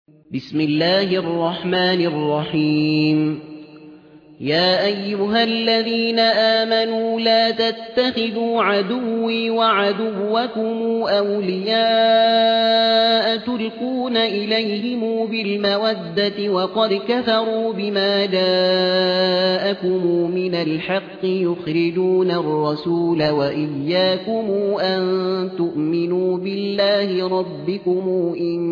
بسم الله الرحمن الرحيم. يا أيها الذين آمنوا لا تتخذوا عدوي وعدوكم أولياء تلقون إليهم بالمودة وقد كفروا بما جاءكم من الحق يخرجون الرسول وإياكم أن تؤمنوا بالله ربكم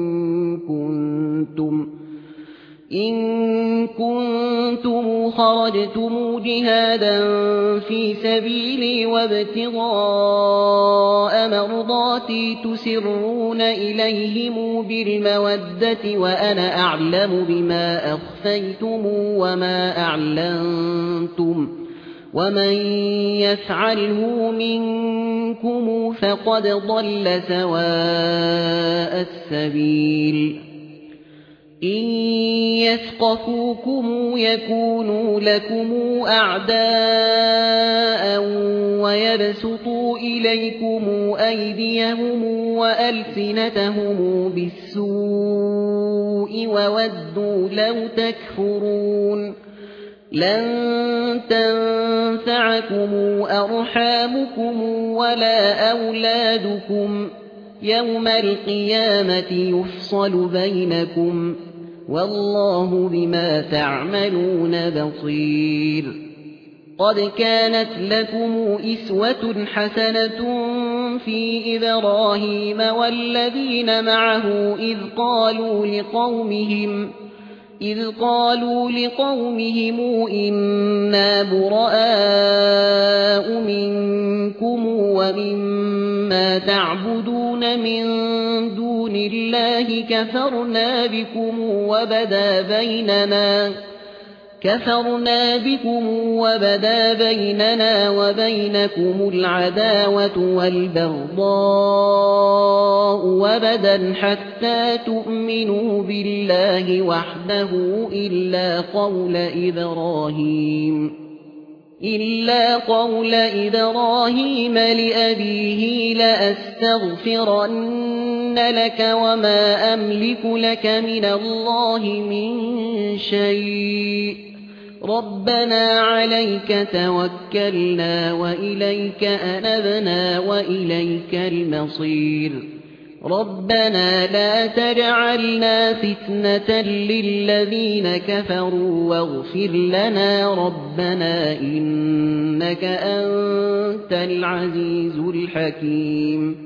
إن كنتم خرجتم جهادا في سبيلي وابتغاء مرضاتي تسرون إليهم بالمودة وأنا أعلم بما أخفيتم وما أعلنتم ومن يفعله منكم فقد ضل سواء السبيل. إن يثقفوكم يكونوا لكم أعداء ويبسطوا إليكم أيديهم وألسنتهم بالسوء وودوا لو تكفرون. لن تنفعكم أرحامكم ولا أولادكم يوم القيامة يفصل بينكم والله بما تعملون بصير. قد كانت لكم إسوة حسنة في إبراهيم والذين معه إذ قالوا لقومهم إنا براء منكم ومما تعبدون من دون الله كفرنا بكم وبدا بيننا وبينكم العداوة والبغضاء وبدا حتى تؤمنوا بالله وحده إلا قول إبراهيم لأبيه لأستغفرن لك وما أملك لك من الله من شيء ربنا عليك توكلنا وإليك أنبنا وإليك المصير. ربنا لا تجعلنا فتنة للذين كفروا واغفر لنا ربنا إنك أنت العزيز الحكيم.